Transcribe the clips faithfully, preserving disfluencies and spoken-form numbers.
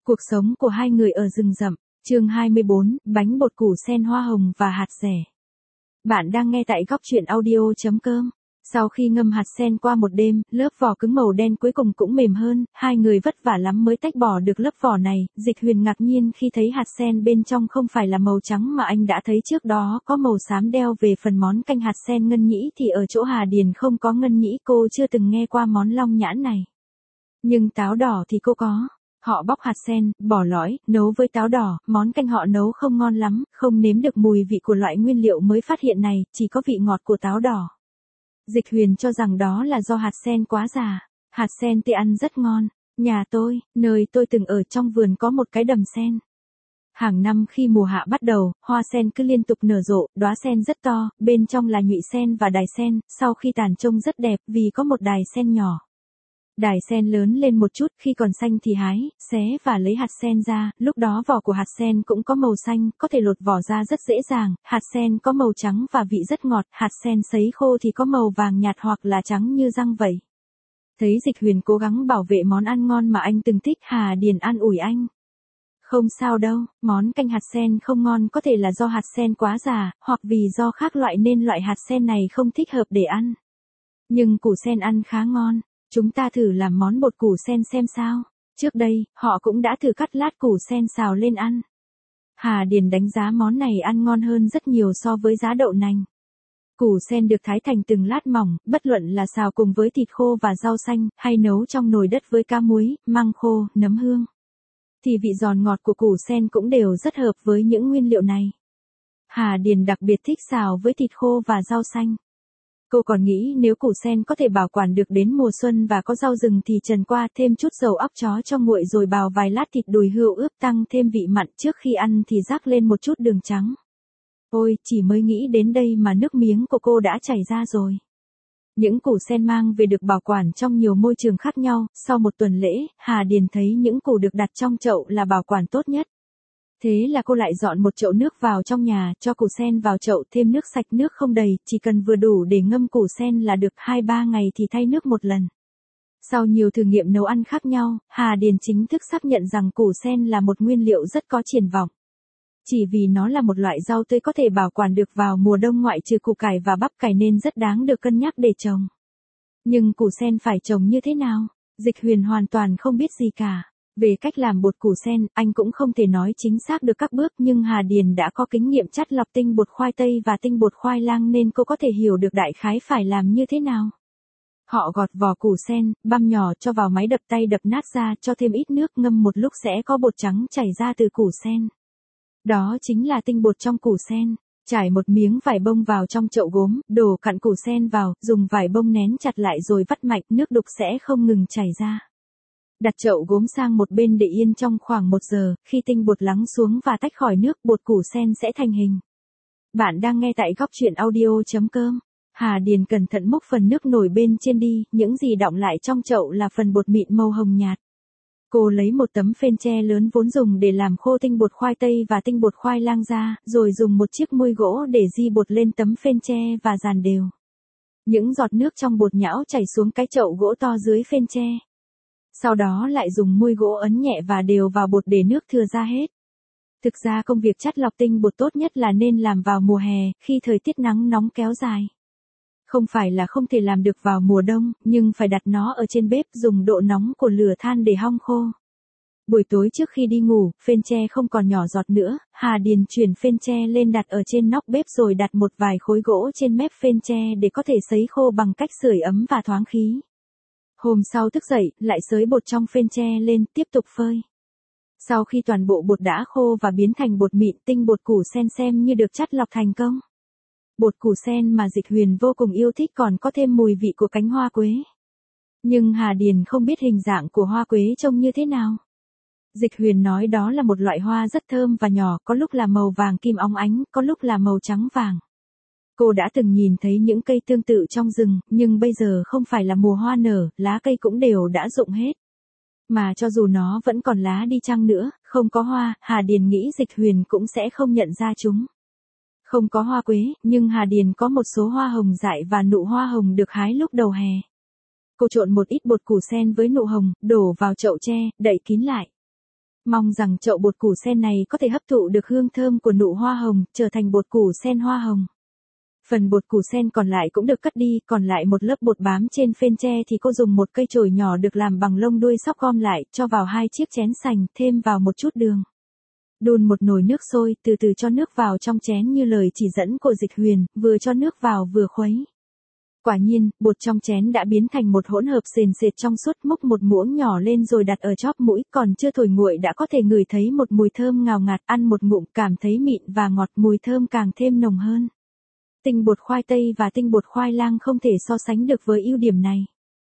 Cuộc sống của hai người ở rừng rậm, chương hai mươi bốn, bánh bột củ sen hoa hồng và hạt dẻ. Bạn đang nghe tại góc truyện audio chấm com. Sau khi ngâm hạt sen qua một đêm, lớp vỏ cứng màu đen cuối cùng cũng mềm hơn, hai người vất vả lắm mới tách bỏ được lớp vỏ này. Dịch Huyền ngạc nhiên khi thấy hạt sen bên trong không phải là màu trắng mà anh đã thấy trước đó có màu xám đeo. Về phần món canh hạt sen ngân nhĩ thì ở chỗ Hà Điền không có ngân nhĩ, cô chưa từng nghe qua món long nhãn này. Nhưng táo đỏ thì cô có. Họ bóc hạt sen, bỏ lõi, nấu với táo đỏ, món canh họ nấu không ngon lắm, không nếm được mùi vị của loại nguyên liệu mới phát hiện này, chỉ có vị ngọt của táo đỏ. Dịch Huyền cho rằng đó là do hạt sen quá già. Hạt sen thì ăn rất ngon. Nhà tôi, nơi tôi từng ở trong vườn có một cái đầm sen. Hàng năm khi mùa hạ bắt đầu, hoa sen cứ liên tục nở rộ, đóa sen rất to, bên trong là nhụy sen và đài sen, sau khi tàn trông rất đẹp vì có một đài sen nhỏ. Đài sen lớn lên một chút, khi còn xanh thì hái, xé và lấy hạt sen ra, lúc đó vỏ của hạt sen cũng có màu xanh, có thể lột vỏ ra rất dễ dàng, hạt sen có màu trắng và vị rất ngọt, hạt sen sấy khô thì có màu vàng nhạt hoặc là trắng như răng vậy. Thấy Dịch Huyền cố gắng bảo vệ món ăn ngon mà anh từng thích, Hà Điền an ủi anh. Không sao đâu, món canh hạt sen không ngon có thể là do hạt sen quá già, hoặc vì do khác loại nên loại hạt sen này không thích hợp để ăn. Nhưng củ sen ăn khá ngon. Chúng ta thử làm món bột củ sen xem sao. Trước đây, họ cũng đã thử cắt lát củ sen xào lên ăn. Hà Điền đánh giá món này ăn ngon hơn rất nhiều so với giá đậu nành. Củ sen được thái thành từng lát mỏng, bất luận là xào cùng với thịt khô và rau xanh, hay nấu trong nồi đất với cá muối, măng khô, nấm hương. Thì vị giòn ngọt của củ sen cũng đều rất hợp với những nguyên liệu này. Hà Điền đặc biệt thích xào với thịt khô và rau xanh. Cô còn nghĩ nếu củ sen có thể bảo quản được đến mùa xuân và có rau rừng thì trần qua thêm chút dầu óc chó cho nguội rồi bào vài lát thịt đùi hươu ướp tăng thêm vị mặn, trước khi ăn thì rắc lên một chút đường trắng. Ôi, chỉ mới nghĩ đến đây mà nước miếng của cô đã chảy ra rồi. Những củ sen mang về được bảo quản trong nhiều môi trường khác nhau, sau một tuần lễ, Hà Điền thấy những củ được đặt trong chậu là bảo quản tốt nhất. Thế là cô lại dọn một chậu nước vào trong nhà, cho củ sen vào chậu, thêm nước sạch, nước không đầy, chỉ cần vừa đủ để ngâm củ sen là được, hai ba ngày thì thay nước một lần. Sau nhiều thử nghiệm nấu ăn khác nhau, Hà Điền chính thức xác nhận rằng củ sen là một nguyên liệu rất có triển vọng. Chỉ vì nó là một loại rau tươi có thể bảo quản được vào mùa đông ngoại trừ củ cải và bắp cải nên rất đáng được cân nhắc để trồng. Nhưng củ sen phải trồng như thế nào? Dịch Huyền hoàn toàn không biết gì cả. Về cách làm bột củ sen, anh cũng không thể nói chính xác được các bước, nhưng Hà Điền đã có kinh nghiệm chắt lọc tinh bột khoai tây và tinh bột khoai lang nên cô có thể hiểu được đại khái phải làm như thế nào. Họ gọt vỏ củ sen, băm nhỏ cho vào máy đập tay đập nát ra, cho thêm ít nước, ngâm một lúc sẽ có bột trắng chảy ra từ củ sen. Đó chính là tinh bột trong củ sen. Trải một miếng vải bông vào trong chậu gốm, đổ cặn củ sen vào, dùng vải bông nén chặt lại rồi vắt mạnh, nước đục sẽ không ngừng chảy ra. Đặt chậu gốm sang một bên để yên trong khoảng một giờ, khi tinh bột lắng xuống và tách khỏi nước, bột củ sen sẽ thành hình. Bạn đang nghe tại góc truyện audio chấm com. Hà Điền cẩn thận múc phần nước nổi bên trên đi, những gì đọng lại trong chậu là phần bột mịn màu hồng nhạt. Cô lấy một tấm phên tre lớn vốn dùng để làm khô tinh bột khoai tây và tinh bột khoai lang ra, rồi dùng một chiếc muôi gỗ để di bột lên tấm phên tre và dàn đều. Những giọt nước trong bột nhão chảy xuống cái chậu gỗ to dưới phên tre. Sau đó lại dùng muôi gỗ ấn nhẹ và đều vào bột để nước thừa ra hết. Thực ra công việc chắt lọc tinh bột tốt nhất là nên làm vào mùa hè, khi thời tiết nắng nóng kéo dài. Không phải là không thể làm được vào mùa đông, nhưng phải đặt nó ở trên bếp, dùng độ nóng của lửa than để hong khô. Buổi tối trước khi đi ngủ, phên tre không còn nhỏ giọt nữa, Hà Điền chuyển phên tre lên đặt ở trên nóc bếp rồi đặt một vài khối gỗ trên mép phên tre để có thể sấy khô bằng cách sưởi ấm và thoáng khí. Hôm sau thức dậy, lại xới bột trong phên tre lên, tiếp tục phơi. Sau khi toàn bộ bột đã khô và biến thành bột mịn, tinh bột củ sen xem như được chắt lọc thành công. Bột củ sen mà Dịch Huyền vô cùng yêu thích còn có thêm mùi vị của cánh hoa quế. Nhưng Hà Điền không biết hình dạng của hoa quế trông như thế nào. Dịch Huyền nói đó là một loại hoa rất thơm và nhỏ, có lúc là màu vàng kim óng ánh, có lúc là màu trắng vàng. Cô đã từng nhìn thấy những cây tương tự trong rừng, nhưng bây giờ không phải là mùa hoa nở, lá cây cũng đều đã rụng hết. Mà cho dù nó vẫn còn lá đi chăng nữa, không có hoa, Hà Điền nghĩ Dịch Huyền cũng sẽ không nhận ra chúng. Không có hoa quế, nhưng Hà Điền có một số hoa hồng dại và nụ hoa hồng được hái lúc đầu hè. Cô trộn một ít bột củ sen với nụ hồng, đổ vào chậu tre, đậy kín lại. Mong rằng chậu bột củ sen này có thể hấp thụ được hương thơm của nụ hoa hồng, trở thành bột củ sen hoa hồng. Phần bột củ sen còn lại cũng được cất đi, còn lại một lớp bột bám trên phên tre thì cô dùng một cây chổi nhỏ được làm bằng lông đuôi sóc gom lại, cho vào hai chiếc chén sành, thêm vào một chút đường. Đun một nồi nước sôi, từ từ cho nước vào trong chén như lời chỉ dẫn của Dịch Huyền, vừa cho nước vào vừa khuấy. Quả nhiên, bột trong chén đã biến thành một hỗn hợp sền sệt trong suốt, múc một muỗng nhỏ lên rồi đặt ở chóp mũi, còn chưa thổi nguội đã có thể ngửi thấy một mùi thơm ngào ngạt, ăn một ngụm cảm thấy mịn và ngọt, mùi thơm càng thêm nồng hơn. Tinh bột khoai tây và tinh bột khoai lang không thể so sánh được với ưu điểm này.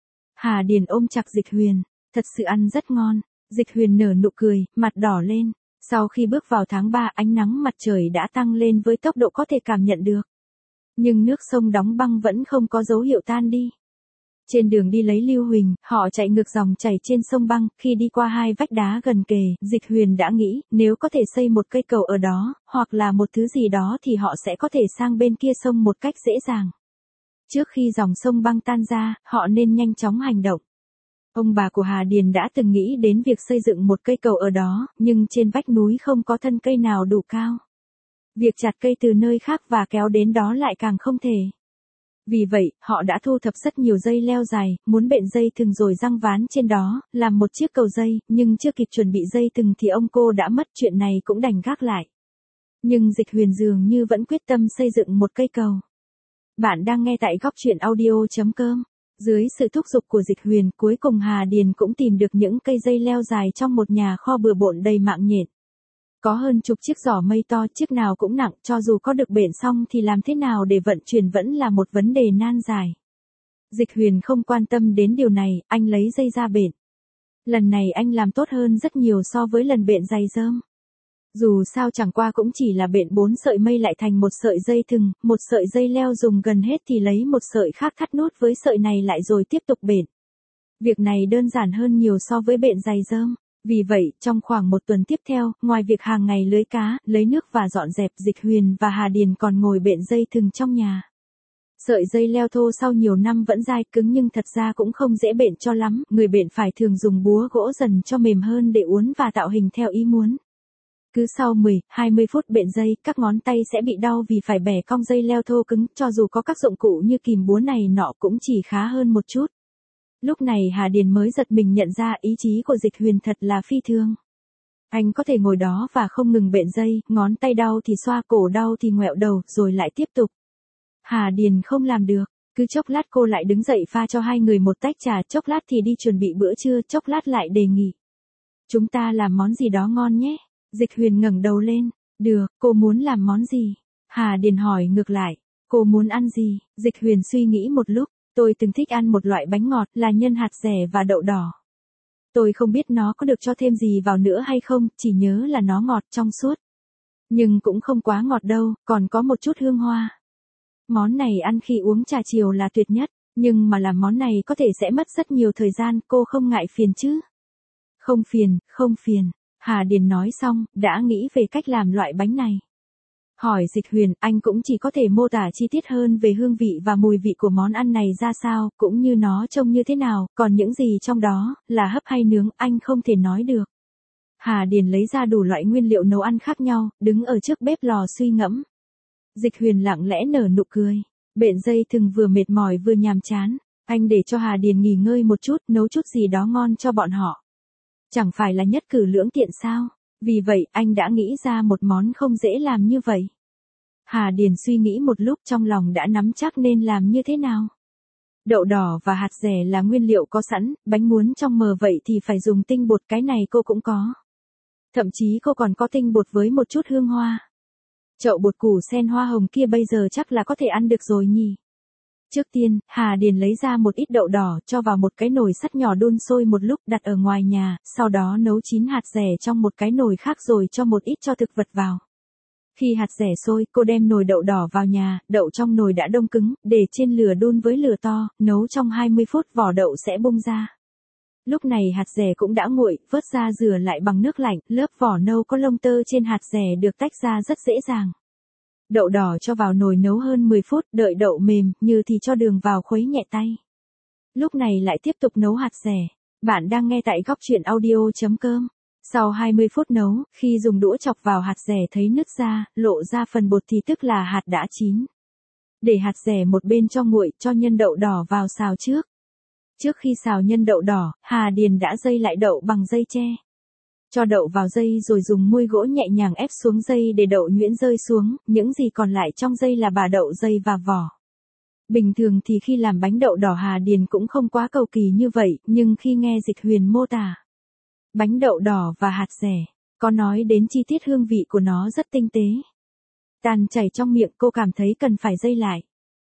Hà Điền ôm chặt Dịch Huyền, thật sự ăn rất ngon. Dịch Huyền nở nụ cười, mặt đỏ lên. Sau khi bước vào tháng ba, ánh nắng mặt trời đã tăng lên với tốc độ có thể cảm nhận được. Nhưng nước sông đóng băng vẫn không có dấu hiệu tan đi. Trên đường đi lấy Lưu Huỳnh, họ chạy ngược dòng chảy trên sông băng, khi đi qua hai vách đá gần kề, Dịch Huyền đã nghĩ, nếu có thể xây một cây cầu ở đó, hoặc là một thứ gì đó thì họ sẽ có thể sang bên kia sông một cách dễ dàng. Trước khi dòng sông băng tan ra, họ nên nhanh chóng hành động. Ông bà của Hà Điền đã từng nghĩ đến việc xây dựng một cây cầu ở đó, nhưng trên vách núi không có thân cây nào đủ cao. Việc chặt cây từ nơi khác và kéo đến đó lại càng không thể. Vì vậy, họ đã thu thập rất nhiều dây leo dài, muốn bện dây thừng rồi giăng ván trên đó, làm một chiếc cầu dây, nhưng chưa kịp chuẩn bị dây thừng thì ông cô đã mất, chuyện này cũng đành gác lại. Nhưng Dịch Huyền dường như vẫn quyết tâm xây dựng một cây cầu. Bạn đang nghe tại góc truyện audio chấm com. Dưới sự thúc giục của Dịch Huyền, cuối cùng Hà Điền cũng tìm được những cây dây leo dài trong một nhà kho bừa bộn đầy mạng nhện. Có hơn chục chiếc giỏ mây to, chiếc nào cũng nặng, cho dù có được bện xong thì làm thế nào để vận chuyển vẫn là một vấn đề nan giải. Dịch Huyền không quan tâm đến điều này, anh lấy dây ra bện. Lần này anh làm tốt hơn rất nhiều so với lần bện giày rơm. Dù sao chẳng qua cũng chỉ là bện bốn sợi mây lại thành một sợi dây thừng, một sợi dây leo dùng gần hết thì lấy một sợi khác thắt nút với sợi này lại rồi tiếp tục bện. Việc này đơn giản hơn nhiều so với bện giày rơm. Vì vậy, trong khoảng một tuần tiếp theo, ngoài việc hàng ngày lưới cá, lấy nước và dọn dẹp, Dịch Huyền và Hà Điền còn ngồi bện dây thừng trong nhà. Sợi dây leo thô sau nhiều năm vẫn dai cứng nhưng thật ra cũng không dễ bện cho lắm, người bện phải thường dùng búa gỗ dần cho mềm hơn để uốn và tạo hình theo ý muốn. Cứ sau mười đến hai mươi phút bện dây, các ngón tay sẽ bị đau vì phải bẻ cong dây leo thô cứng, cho dù có các dụng cụ như kìm búa này nọ cũng chỉ khá hơn một chút. Lúc này Hà Điền mới giật mình nhận ra ý chí của Dịch Huyền thật là phi thường. Anh có thể ngồi đó và không ngừng bện dây, ngón tay đau thì xoa, cổ đau thì ngoẹo đầu, rồi lại tiếp tục. Hà Điền không làm được, cứ chốc lát cô lại đứng dậy pha cho hai người một tách trà, chốc lát thì đi chuẩn bị bữa trưa, chốc lát lại đề nghị. Chúng ta làm món gì đó ngon nhé. Dịch Huyền ngẩng đầu lên. Được, cô muốn làm món gì? Hà Điền hỏi ngược lại. Cô muốn ăn gì? Dịch Huyền suy nghĩ một lúc. Tôi từng thích ăn một loại bánh ngọt là nhân hạt dẻ và đậu đỏ. Tôi không biết nó có được cho thêm gì vào nữa hay không, chỉ nhớ là nó ngọt trong suốt. Nhưng cũng không quá ngọt đâu, còn có một chút hương hoa. Món này ăn khi uống trà chiều là tuyệt nhất, nhưng mà làm món này có thể sẽ mất rất nhiều thời gian, cô không ngại phiền chứ? Không phiền, không phiền. Hà Điền nói xong, đã nghĩ về cách làm loại bánh này. Hỏi Dịch Huyền, anh cũng chỉ có thể mô tả chi tiết hơn về hương vị và mùi vị của món ăn này ra sao, cũng như nó trông như thế nào, còn những gì trong đó, là hấp hay nướng, anh không thể nói được. Hà Điền lấy ra đủ loại nguyên liệu nấu ăn khác nhau, đứng ở trước bếp lò suy ngẫm. Dịch Huyền lặng lẽ nở nụ cười. Bện dây thừng vừa mệt mỏi vừa nhàm chán, anh để cho Hà Điền nghỉ ngơi một chút, nấu chút gì đó ngon cho bọn họ. Chẳng phải là nhất cử lưỡng tiện sao? Vì vậy, anh đã nghĩ ra một món không dễ làm như vậy. Hà Điền suy nghĩ một lúc, trong lòng đã nắm chắc nên làm như thế nào. Đậu đỏ và hạt dẻ là nguyên liệu có sẵn, bánh muốn trong mờ vậy thì phải dùng tinh bột, cái này cô cũng có. Thậm chí cô còn có tinh bột với một chút hương hoa. Chậu bột củ sen hoa hồng kia bây giờ chắc là có thể ăn được rồi nhỉ. Trước tiên, Hà Điền lấy ra một ít đậu đỏ, cho vào một cái nồi sắt nhỏ đun sôi một lúc, đặt ở ngoài nhà, sau đó nấu chín hạt dẻ trong một cái nồi khác rồi cho một ít cho thực vật vào. Khi hạt dẻ sôi, cô đem nồi đậu đỏ vào nhà, đậu trong nồi đã đông cứng, để trên lửa đun với lửa to, nấu trong hai mươi phút vỏ đậu sẽ bung ra. Lúc này hạt dẻ cũng đã nguội, vớt ra rửa lại bằng nước lạnh, lớp vỏ nâu có lông tơ trên hạt dẻ được tách ra rất dễ dàng. Đậu đỏ cho vào nồi nấu hơn mười phút, đợi đậu mềm, như thì cho đường vào khuấy nhẹ tay. Lúc này lại tiếp tục nấu hạt dẻ. Bạn đang nghe tại góc truyện audio chấm com. Sau hai mươi phút nấu, khi dùng đũa chọc vào hạt dẻ thấy nứt ra, lộ ra phần bột thì tức là hạt đã chín. Để hạt dẻ một bên cho nguội, cho nhân đậu đỏ vào xào trước. Trước khi xào nhân đậu đỏ, Hà Điền đã dây lại đậu bằng dây tre. Cho đậu vào dây rồi dùng muôi gỗ nhẹ nhàng ép xuống dây để đậu nhuyễn rơi xuống, những gì còn lại trong dây là bã đậu dây và vỏ. Bình thường thì khi làm bánh đậu đỏ Hà Điền cũng không quá cầu kỳ như vậy, nhưng khi nghe Dịch Huyền mô tả bánh đậu đỏ và hạt dẻ, có nói đến chi tiết hương vị của nó rất tinh tế. Tan chảy trong miệng, cô cảm thấy cần phải dây lại.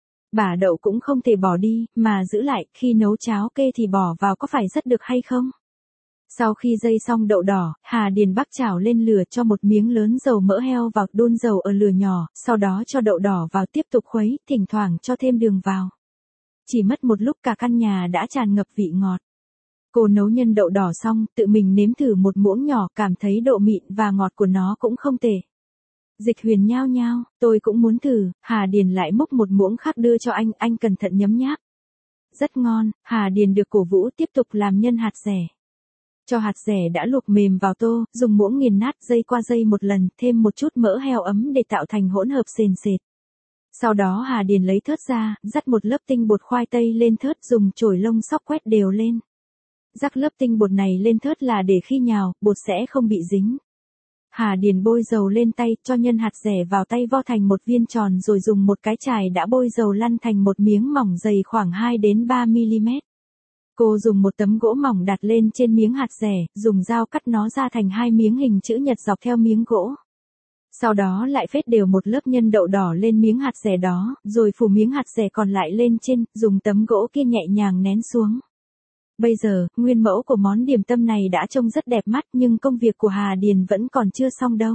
Bã đậu cũng không thể bỏ đi, mà giữ lại, khi nấu cháo kê thì bỏ vào có phải rất được hay không? Sau khi dây xong đậu đỏ, Hà Điền bắc chảo lên lửa cho một miếng lớn dầu mỡ heo vào, đun dầu ở lửa nhỏ, sau đó cho đậu đỏ vào tiếp tục khuấy, thỉnh thoảng cho thêm đường vào. Chỉ mất một lúc cả căn nhà đã tràn ngập vị ngọt. Cô nấu nhân đậu đỏ xong, tự mình nếm thử một muỗng nhỏ, cảm thấy độ mịn và ngọt của nó cũng không tệ. Dịch Huyền nhao nhao, tôi cũng muốn thử. Hà Điền lại múc một muỗng khác đưa cho anh, anh cẩn thận nhấm nháp. Rất ngon. Hà Điền được cổ vũ tiếp tục làm nhân hạt dẻ. Cho hạt dẻ đã luộc mềm vào tô, dùng muỗng nghiền nát dây qua dây một lần, thêm một chút mỡ heo ấm để tạo thành hỗn hợp sền sệt. Sau đó Hà Điền lấy thớt ra, rắc một lớp tinh bột khoai tây lên thớt, dùng chổi lông xóc quét đều lên. Rắc lớp tinh bột này lên thớt là để khi nhào, bột sẽ không bị dính. Hà Điền bôi dầu lên tay, cho nhân hạt dẻ vào tay vo thành một viên tròn rồi dùng một cái chải đã bôi dầu lăn thành một miếng mỏng dày khoảng hai đến ba mi-li-mét. Cô dùng một tấm gỗ mỏng đặt lên trên miếng hạt dẻ, dùng dao cắt nó ra thành hai miếng hình chữ nhật dọc theo miếng gỗ. Sau đó lại phết đều một lớp nhân đậu đỏ lên miếng hạt dẻ đó, rồi phủ miếng hạt dẻ còn lại lên trên, dùng tấm gỗ kia nhẹ nhàng nén xuống. Bây giờ, nguyên mẫu của món điểm tâm này đã trông rất đẹp mắt, nhưng công việc của Hà Điền vẫn còn chưa xong đâu.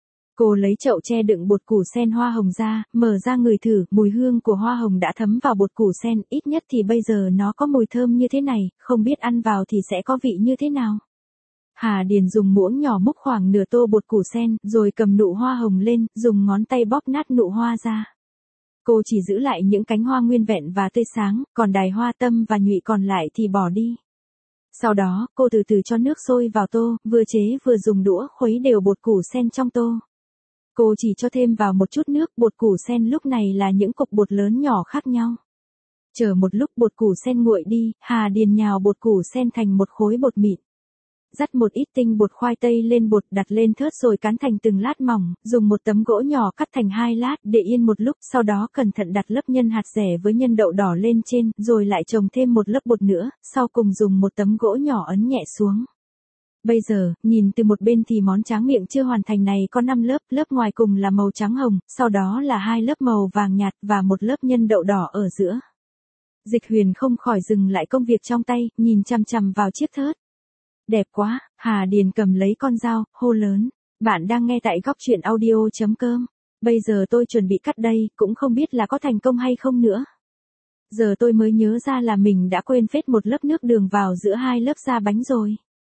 Cô lấy chậu tre đựng bột củ sen hoa hồng ra, mở ra ngửi thử, mùi hương của hoa hồng đã thấm vào bột củ sen, ít nhất thì bây giờ nó có mùi thơm như thế này, không biết ăn vào thì sẽ có vị như thế nào. Hà Điền dùng muỗng nhỏ múc khoảng nửa tô bột củ sen, rồi cầm nụ hoa hồng lên, dùng ngón tay bóp nát nụ hoa ra. Cô chỉ giữ lại những cánh hoa nguyên vẹn và tươi sáng, còn đài hoa tâm và nhụy còn lại thì bỏ đi. Sau đó, cô từ từ cho nước sôi vào tô, vừa chế vừa dùng đũa khuấy đều bột củ sen trong tô. Cô chỉ cho thêm vào một chút nước, bột củ sen lúc này là những cục bột lớn nhỏ khác nhau. Chờ một lúc bột củ sen nguội đi, Hà Điền nhào bột củ sen thành một khối bột mịn. Dắt một ít tinh bột khoai tây lên bột, đặt lên thớt rồi cán thành từng lát mỏng, dùng một tấm gỗ nhỏ cắt thành hai lát, để yên một lúc, sau đó cẩn thận đặt lớp nhân hạt dẻ với nhân đậu đỏ lên trên, rồi lại trồng thêm một lớp bột nữa, sau cùng dùng một tấm gỗ nhỏ ấn nhẹ xuống. Bây giờ, nhìn từ một bên thì món tráng miệng chưa hoàn thành này có năm lớp, lớp ngoài cùng là màu trắng hồng, sau đó là hai lớp màu vàng nhạt và một lớp nhân đậu đỏ ở giữa. Dịch Huyền không khỏi dừng lại công việc trong tay, nhìn chằm chằm vào chiếc thớt. Đẹp quá. Hà Điền cầm lấy con dao, hô lớn. Bạn đang nghe tại góc truyện audio chấm com. Bây giờ tôi chuẩn bị cắt đây, cũng không biết là có thành công hay không nữa. Giờ tôi mới nhớ ra là mình đã quên phết một lớp nước đường vào giữa hai lớp da bánh rồi.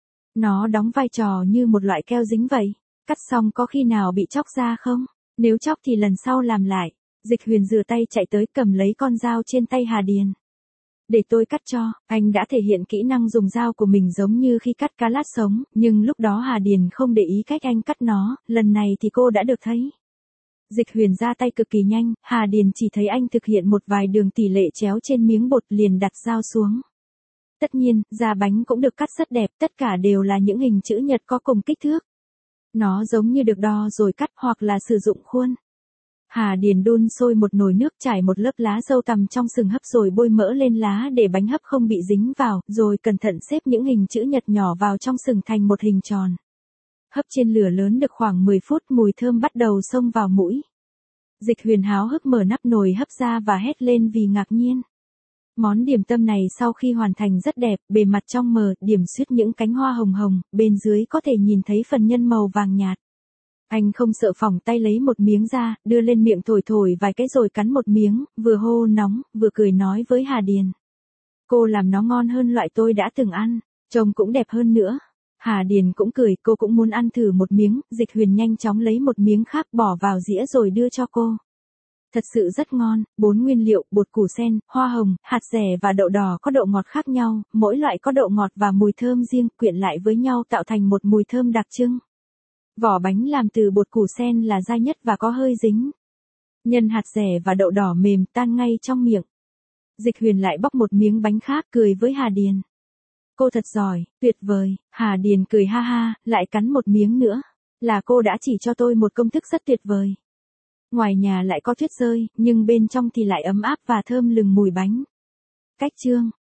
Nó đóng vai trò như một loại keo dính vậy. Cắt xong có khi nào bị chóc ra không? Nếu chóc thì lần sau làm lại. Dịch Huyền rửa tay chạy tới cầm lấy con dao trên tay Hà Điền. Để tôi cắt cho. Anh đã thể hiện kỹ năng dùng dao của mình giống như khi cắt cá lát sống, nhưng lúc đó Hà Điền không để ý cách anh cắt nó, lần này thì cô đã được thấy. Dịch Huyền ra tay cực kỳ nhanh, Hà Điền chỉ thấy anh thực hiện một vài đường tỷ lệ chéo trên miếng bột liền đặt dao xuống. Tất nhiên, da bánh cũng được cắt rất đẹp, tất cả đều là những hình chữ nhật có cùng kích thước. Nó giống như được đo rồi cắt hoặc là sử dụng khuôn. Hà Điền đun sôi một nồi nước, trải một lớp lá dâu tằm trong sừng hấp rồi bôi mỡ lên lá để bánh hấp không bị dính vào, rồi cẩn thận xếp những hình chữ nhật nhỏ vào trong sừng thành một hình tròn. Hấp trên lửa lớn được khoảng mười phút, mùi thơm bắt đầu xông vào mũi. Dịch Huyền háo hức mở nắp nồi hấp ra và hét lên vì ngạc nhiên. Món điểm tâm này sau khi hoàn thành rất đẹp, bề mặt trong mờ, điểm xuyết những cánh hoa hồng hồng, bên dưới có thể nhìn thấy phần nhân màu vàng nhạt. Anh không sợ phỏng tay lấy một miếng ra, đưa lên miệng thổi thổi vài cái rồi cắn một miếng, vừa hô nóng, vừa cười nói với Hà Điền. Cô làm nó ngon hơn loại tôi đã từng ăn, trông cũng đẹp hơn nữa. Hà Điền cũng cười, cô cũng muốn ăn thử một miếng, Dịch Huyền nhanh chóng lấy một miếng khác bỏ vào dĩa rồi đưa cho cô. Thật sự rất ngon, bốn nguyên liệu, bột củ sen, hoa hồng, hạt dẻ và đậu đỏ có độ ngọt khác nhau, mỗi loại có độ ngọt và mùi thơm riêng, quyện lại với nhau tạo thành một mùi thơm đặc trưng. Vỏ bánh làm từ bột củ sen là dai nhất và có hơi dính. Nhân hạt dẻ và đậu đỏ mềm tan ngay trong miệng. Dịch Huyền lại bóc một miếng bánh khác cười với Hà Điền. Cô thật giỏi, tuyệt vời, Hà Điền cười ha ha, lại cắn một miếng nữa. Là cô đã chỉ cho tôi một công thức rất tuyệt vời. Ngoài nhà lại có tuyết rơi, nhưng bên trong thì lại ấm áp và thơm lừng mùi bánh. Cách chương